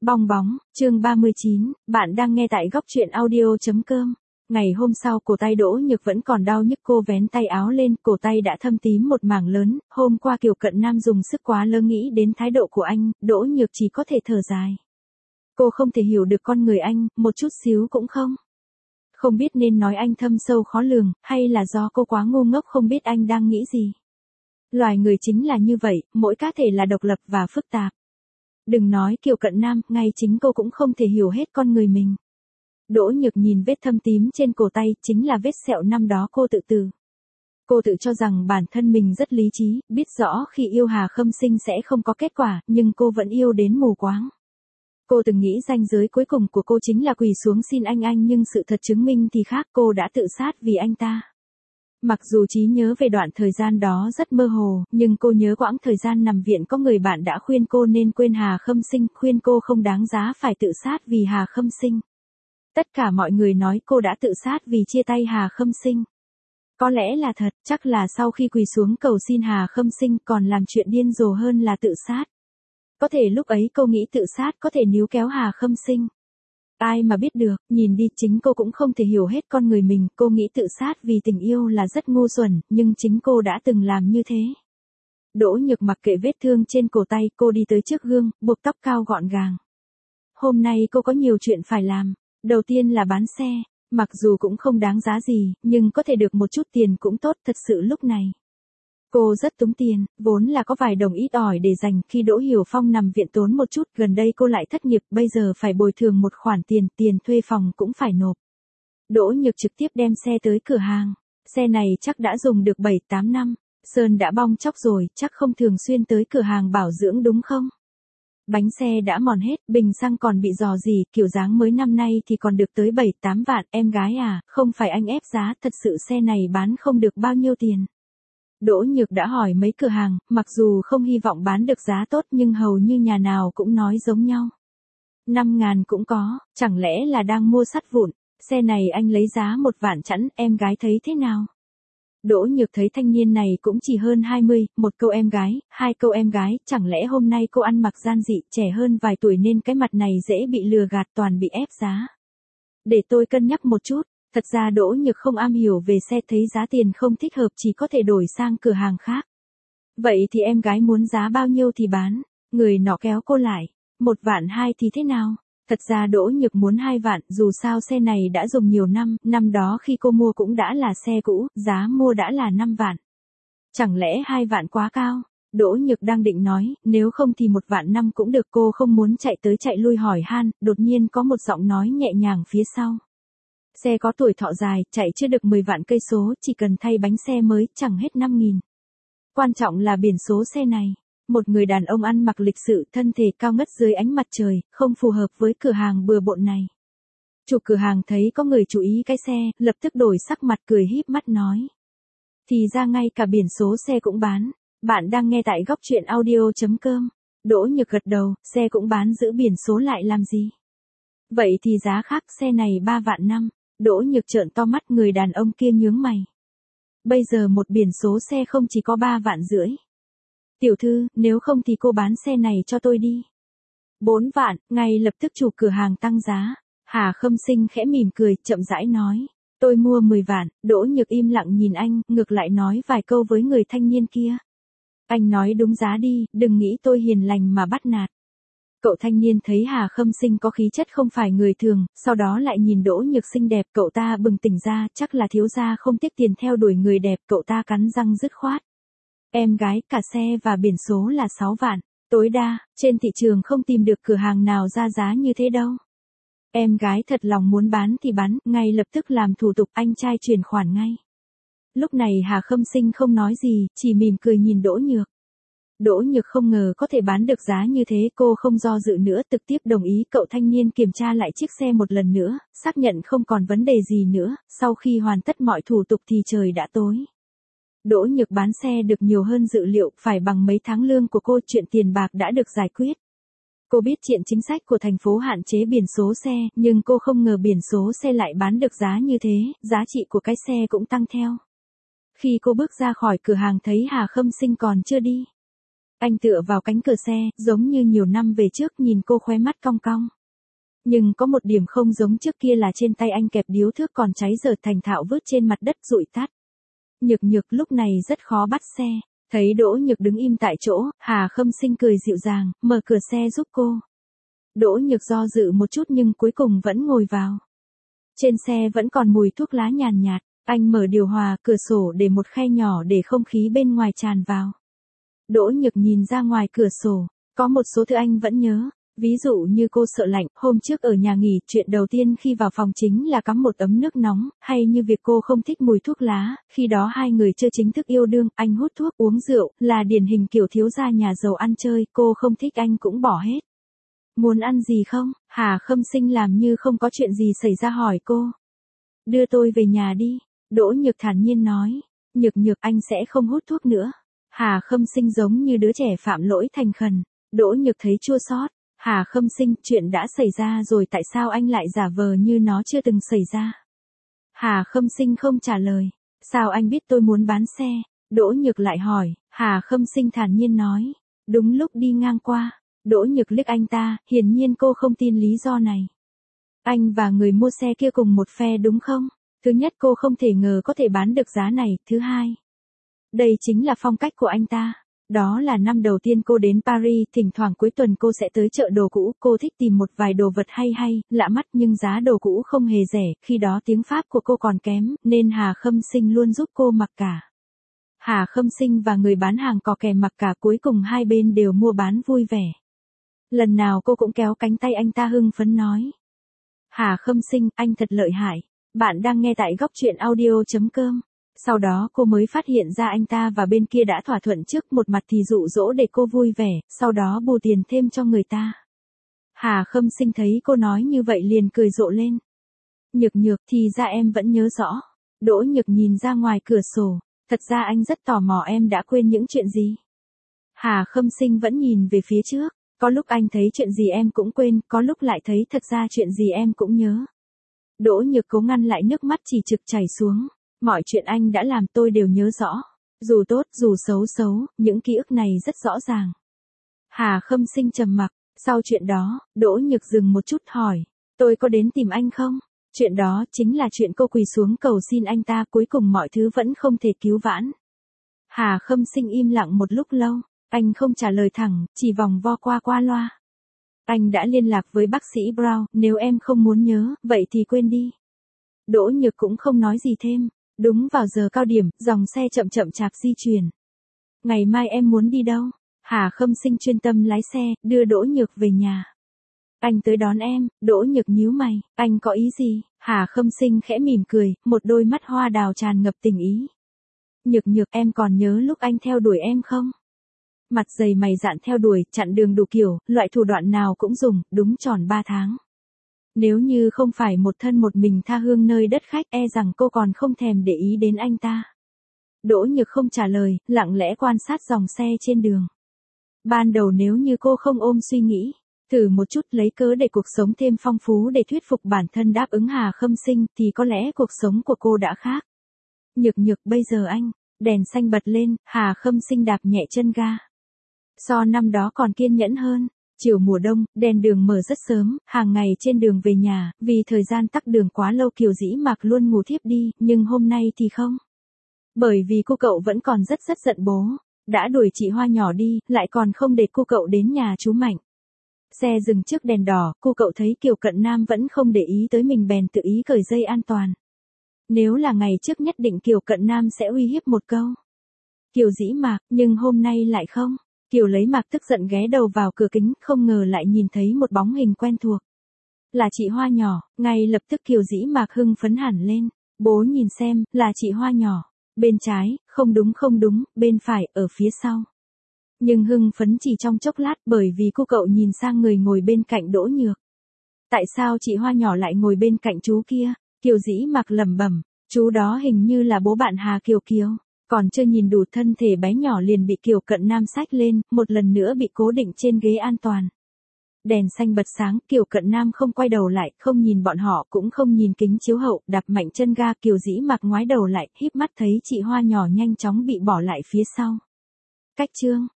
Bong bóng, chương 39, bạn đang nghe tại góc truyện audio.com. Ngày hôm sau cổ tay Đỗ Nhược vẫn còn đau nhức, cô vén tay áo lên, cổ tay đã thâm tím một mảng lớn, hôm qua Kiều Cận Nam dùng sức quá lớn, nghĩ đến thái độ của anh, Đỗ Nhược chỉ có thể thở dài. Cô không thể hiểu được con người anh, một chút xíu cũng không. Không biết nên nói anh thâm sâu khó lường, hay là do cô quá ngu ngốc không biết anh đang nghĩ gì. Loài người chính là như vậy, mỗi cá thể là độc lập và phức tạp. Đừng nói Kiều Cận Nam, ngay chính cô cũng không thể hiểu hết con người mình. Đỗ Nhược nhìn vết thâm tím trên cổ tay, chính là vết sẹo năm đó cô tự tử. Cô tự cho rằng bản thân mình rất lý trí, biết rõ khi yêu Hà Khâm Sinh sẽ không có kết quả, nhưng cô vẫn yêu đến mù quáng. Cô từng nghĩ ranh giới cuối cùng của cô chính là quỳ xuống xin anh, nhưng sự thật chứng minh thì khác, cô đã tự sát vì anh ta. Mặc dù trí nhớ về đoạn thời gian đó rất mơ hồ, nhưng cô nhớ quãng thời gian nằm viện có người bạn đã khuyên cô nên quên Hà Khâm Sinh, khuyên cô không đáng giá phải tự sát vì Hà Khâm Sinh. Tất cả mọi người nói cô đã tự sát vì chia tay Hà Khâm Sinh. Có lẽ là thật, chắc là sau khi quỳ xuống cầu xin Hà Khâm Sinh còn làm chuyện điên rồ hơn là tự sát. Có thể lúc ấy cô nghĩ tự sát có thể níu kéo Hà Khâm Sinh. Ai mà biết được, nhìn đi, chính cô cũng không thể hiểu hết con người mình, cô nghĩ tự sát vì tình yêu là rất ngu xuẩn, nhưng chính cô đã từng làm như thế. Đỗ Nhược mặc kệ vết thương trên cổ tay, cô đi tới trước gương, buộc tóc cao gọn gàng. Hôm nay cô có nhiều chuyện phải làm. Đầu tiên là bán xe, mặc dù cũng không đáng giá gì, nhưng có thể được một chút tiền cũng tốt, thật sự lúc này. Cô rất túng tiền, vốn là có vài đồng ít ỏi để dành, khi Đỗ Hiểu Phong nằm viện tốn một chút, gần đây cô lại thất nghiệp, bây giờ phải bồi thường một khoản tiền thuê phòng cũng phải nộp. Đỗ Nhược trực tiếp đem xe tới cửa hàng, xe này chắc đã dùng được 7-8 năm, sơn đã bong chóc rồi, chắc không thường xuyên tới cửa hàng bảo dưỡng đúng không? Bánh xe đã mòn hết, bình xăng còn bị rò rỉ, kiểu dáng mới năm nay thì còn được tới 7-8 vạn, em gái à, không phải anh ép giá, thật sự xe này bán không được bao nhiêu tiền. Đỗ Nhược đã hỏi mấy cửa hàng, mặc dù không hy vọng bán được giá tốt nhưng hầu như nhà nào cũng nói giống nhau. 5.000 cũng có, chẳng lẽ là đang mua sắt vụn, xe này anh lấy giá 1 vạn chẵn, em gái thấy thế nào? Đỗ Nhược thấy thanh niên này cũng chỉ hơn 20, một câu em gái, 2 câu em gái, chẳng lẽ hôm nay cô ăn mặc gian dị, trẻ hơn vài tuổi nên cái mặt này dễ bị lừa gạt, toàn bị ép giá. Để tôi cân nhắc một chút, thật ra Đỗ Nhược không am hiểu về xe, thấy giá tiền không thích hợp chỉ có thể đổi sang cửa hàng khác. Vậy thì em gái muốn giá bao nhiêu thì bán, người nọ kéo cô lại, 1 vạn 2 thì thế nào? Thật ra Đỗ Nhược muốn 2 vạn, dù sao xe này đã dùng nhiều năm đó khi cô mua cũng đã là xe cũ, giá mua đã là 5 vạn. Chẳng lẽ 2 vạn quá cao? Đỗ Nhược đang định nói, nếu không thì 1 vạn 5 cũng được, cô không muốn chạy tới chạy lui hỏi han, đột nhiên có một giọng nói nhẹ nhàng phía sau. Xe có tuổi thọ dài, chạy chưa được 10 vạn cây số, chỉ cần thay bánh xe mới, chẳng hết 5.000. Quan trọng là biển số xe này. Một người đàn ông ăn mặc lịch sự, thân thể cao ngất dưới ánh mặt trời, không phù hợp với cửa hàng bừa bộn này. Chủ cửa hàng thấy có người chú ý cái xe, lập tức đổi sắc mặt, cười híp mắt nói. Thì ra ngay cả biển số xe cũng bán. Bạn đang nghe tại góc truyện audio.com. Đỗ Nhược gật đầu, xe cũng bán, giữ biển số lại làm gì? Vậy thì giá khác, xe này 3 vạn 5. Đỗ Nhược trợn to mắt, người đàn ông kia nhướng mày. Bây giờ một biển số xe không chỉ có 3 vạn rưỡi. Tiểu thư, nếu không thì cô bán xe này cho tôi đi. 4 vạn, ngay lập tức chủ cửa hàng tăng giá. Hà Khâm Sinh khẽ mỉm cười, chậm rãi nói. Tôi mua 10 vạn, Đỗ Nhược im lặng nhìn anh, ngược lại nói vài câu với người thanh niên kia. Anh nói đúng giá đi, đừng nghĩ tôi hiền lành mà bắt nạt. Cậu thanh niên thấy Hà Khâm Sinh có khí chất không phải người thường, sau đó lại nhìn Đỗ Nhược xinh đẹp, cậu ta bừng tỉnh ra, chắc là thiếu gia không tiếc tiền theo đuổi người đẹp, cậu ta cắn răng dứt khoát. Em gái, cả xe và biển số là 6 vạn, tối đa, trên thị trường không tìm được cửa hàng nào ra giá như thế đâu. Em gái thật lòng muốn bán thì bán, ngay lập tức làm thủ tục, anh trai chuyển khoản ngay. Lúc này Hà Khâm Sinh không nói gì, chỉ mỉm cười nhìn Đỗ Nhược. Đỗ Nhược không ngờ có thể bán được giá như thế, cô không do dự nữa, trực tiếp đồng ý. Cậu thanh niên kiểm tra lại chiếc xe một lần nữa, xác nhận không còn vấn đề gì nữa, sau khi hoàn tất mọi thủ tục thì trời đã tối. Đỗ Nhược bán xe được nhiều hơn dự liệu, phải bằng mấy tháng lương của cô, chuyện tiền bạc đã được giải quyết. Cô biết chuyện chính sách của thành phố hạn chế biển số xe, nhưng cô không ngờ biển số xe lại bán được giá như thế, giá trị của cái xe cũng tăng theo. Khi cô bước ra khỏi cửa hàng thấy Hà Khâm Sinh còn chưa đi. Anh tựa vào cánh cửa xe, giống như nhiều năm về trước nhìn cô khóe mắt cong cong. Nhưng có một điểm không giống trước kia là trên tay anh kẹp điếu thước còn cháy dở thành thạo vứt trên mặt đất rụi tắt. Nhược Nhược lúc này rất khó bắt xe. Thấy Đỗ Nhược đứng im tại chỗ, Hà Khâm Sinh cười dịu dàng, mở cửa xe giúp cô. Đỗ Nhược do dự một chút nhưng cuối cùng vẫn ngồi vào. Trên xe vẫn còn mùi thuốc lá nhàn nhạt, anh mở điều hòa, cửa sổ để một khe nhỏ để không khí bên ngoài tràn vào. Đỗ Nhược nhìn ra ngoài cửa sổ, có một số thứ anh vẫn nhớ. Ví dụ như cô sợ lạnh, hôm trước ở nhà nghỉ, chuyện đầu tiên khi vào phòng chính là cắm một ấm nước nóng, hay như việc cô không thích mùi thuốc lá, khi đó hai người chưa chính thức yêu đương, anh hút thuốc uống rượu, là điển hình kiểu thiếu gia nhà giàu ăn chơi, cô không thích anh cũng bỏ hết. Muốn ăn gì không? Hà Khâm Sinh làm như không có chuyện gì xảy ra hỏi cô. Đưa tôi về nhà đi, Đỗ Nhược thản nhiên nói. Nhược Nhược anh sẽ không hút thuốc nữa. Hà Khâm Sinh giống như đứa trẻ phạm lỗi thành khẩn. Đỗ Nhược thấy chua xót. Hà Khâm Sinh, chuyện đã xảy ra rồi tại sao anh lại giả vờ như nó chưa từng xảy ra? Hà Khâm Sinh không trả lời. Sao anh biết tôi muốn bán xe? Đỗ Nhược lại hỏi. Hà Khâm Sinh thản nhiên nói. Đúng lúc đi ngang qua. Đỗ Nhược liếc anh ta, hiển nhiên cô không tin lý do này. Anh và người mua xe kia cùng một phe đúng không? Thứ nhất cô không thể ngờ có thể bán được giá này, thứ hai. Đây chính là phong cách của anh ta. Đó là năm đầu tiên cô đến Paris, thỉnh thoảng cuối tuần cô sẽ tới chợ đồ cũ, cô thích tìm một vài đồ vật hay, lạ mắt nhưng giá đồ cũ không hề rẻ, khi đó tiếng Pháp của cô còn kém, nên Hà Khâm Sinh luôn giúp cô mặc cả. Hà Khâm Sinh và người bán hàng cò kè mặc cả, cuối cùng hai bên đều mua bán vui vẻ. Lần nào cô cũng kéo cánh tay anh ta hưng phấn nói. Hà Khâm Sinh, anh thật lợi hại. Bạn đang nghe tại góc truyện audio.com. Sau đó cô mới phát hiện ra anh ta và bên kia đã thỏa thuận trước, một mặt thì dụ dỗ để cô vui vẻ, sau đó bù tiền thêm cho người ta. Hà Khâm Sinh thấy cô nói như vậy liền cười rộ lên. Nhược Nhược, thì ra em vẫn nhớ rõ. Đỗ Nhược nhìn ra ngoài cửa sổ, thật ra anh rất tò mò em đã quên những chuyện gì. Hà Khâm Sinh vẫn nhìn về phía trước, có lúc anh thấy chuyện gì em cũng quên, có lúc lại thấy thật ra chuyện gì em cũng nhớ. Đỗ Nhược cố ngăn lại nước mắt chỉ trực chảy xuống. Mọi chuyện anh đã làm tôi đều nhớ rõ. Dù tốt, dù xấu, những ký ức này rất rõ ràng. Hà Khâm Sinh trầm mặc. Sau chuyện đó, Đỗ Nhược dừng một chút hỏi. Tôi có đến tìm anh không? Chuyện đó chính là chuyện cô quỳ xuống cầu xin anh ta, cuối cùng mọi thứ vẫn không thể cứu vãn. Hà Khâm Sinh im lặng một lúc lâu. Anh không trả lời thẳng, chỉ vòng vo qua loa. Anh đã liên lạc với bác sĩ Brown, nếu em không muốn nhớ, vậy thì quên đi. Đỗ Nhược cũng không nói gì thêm. Đúng vào giờ cao điểm, dòng xe chậm chạp di chuyển. Ngày mai em muốn đi đâu? Hà Khâm Sinh chuyên tâm lái xe, đưa Đỗ Nhược về nhà. Anh tới đón em. Đỗ Nhược nhíu mày, anh có ý gì? Hà Khâm Sinh khẽ mỉm cười, một đôi mắt hoa đào tràn ngập tình ý. Nhược Nhược, em còn nhớ lúc anh theo đuổi em không? Mặt dày mày dạn theo đuổi, chặn đường đủ kiểu, loại thủ đoạn nào cũng dùng, đúng tròn 3 tháng. Nếu như không phải một thân một mình tha hương nơi đất khách, e rằng cô còn không thèm để ý đến anh ta. Đỗ Nhược không trả lời, lặng lẽ quan sát dòng xe trên đường. Ban đầu nếu như cô không ôm suy nghĩ, thử một chút lấy cớ để cuộc sống thêm phong phú để thuyết phục bản thân đáp ứng Hà Khâm Sinh, thì có lẽ cuộc sống của cô đã khác. Nhược Nhược, bây giờ anh, đèn xanh bật lên, Hà Khâm Sinh đạp nhẹ chân ga. So năm đó còn kiên nhẫn hơn. Chiều mùa đông, đèn đường mở rất sớm, hàng ngày trên đường về nhà, vì thời gian tắc đường quá lâu Kiều Dĩ Mạc luôn ngủ thiếp đi, nhưng hôm nay thì không. Bởi vì cô cậu vẫn còn rất giận bố, đã đuổi chị Hoa nhỏ đi, lại còn không để cô cậu đến nhà chú Mạnh. Xe dừng trước đèn đỏ, cô cậu thấy Kiều Cận Nam vẫn không để ý tới mình bèn tự ý cởi dây an toàn. Nếu là ngày trước nhất định Kiều Cận Nam sẽ uy hiếp một câu. Kiều Dĩ Mạc, nhưng hôm nay lại không. Kiều lấy Mạc tức giận ghé đầu vào cửa kính, không ngờ lại nhìn thấy một bóng hình quen thuộc. Là chị Hoa nhỏ, ngay lập tức Kiều Dĩ Mạc hưng phấn hẳn lên. Bố nhìn xem, là chị Hoa nhỏ. Bên trái, không đúng, bên phải, ở phía sau. Nhưng hưng phấn chỉ trong chốc lát, bởi vì cô cậu nhìn sang người ngồi bên cạnh Đỗ Nhược. Tại sao chị Hoa nhỏ lại ngồi bên cạnh chú kia? Kiều Dĩ Mạc lẩm bẩm, chú đó hình như là bố bạn Hà Kiều Kiều. Còn chưa nhìn đủ thân thể bé nhỏ liền bị Kiều Cận Nam xách lên, một lần nữa bị cố định trên ghế an toàn. Đèn xanh bật sáng, Kiều Cận Nam không quay đầu lại, không nhìn bọn họ cũng không nhìn kính chiếu hậu, đạp mạnh chân ga. Kiều Dĩ Mạc ngoái đầu lại, híp mắt thấy chị Hoa nhỏ nhanh chóng bị bỏ lại phía sau. Cách chương